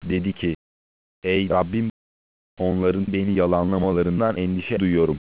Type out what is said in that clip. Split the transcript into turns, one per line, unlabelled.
Dedi ki, ey Rabbim, onların beni yalanlamalarından endişe duyuyorum.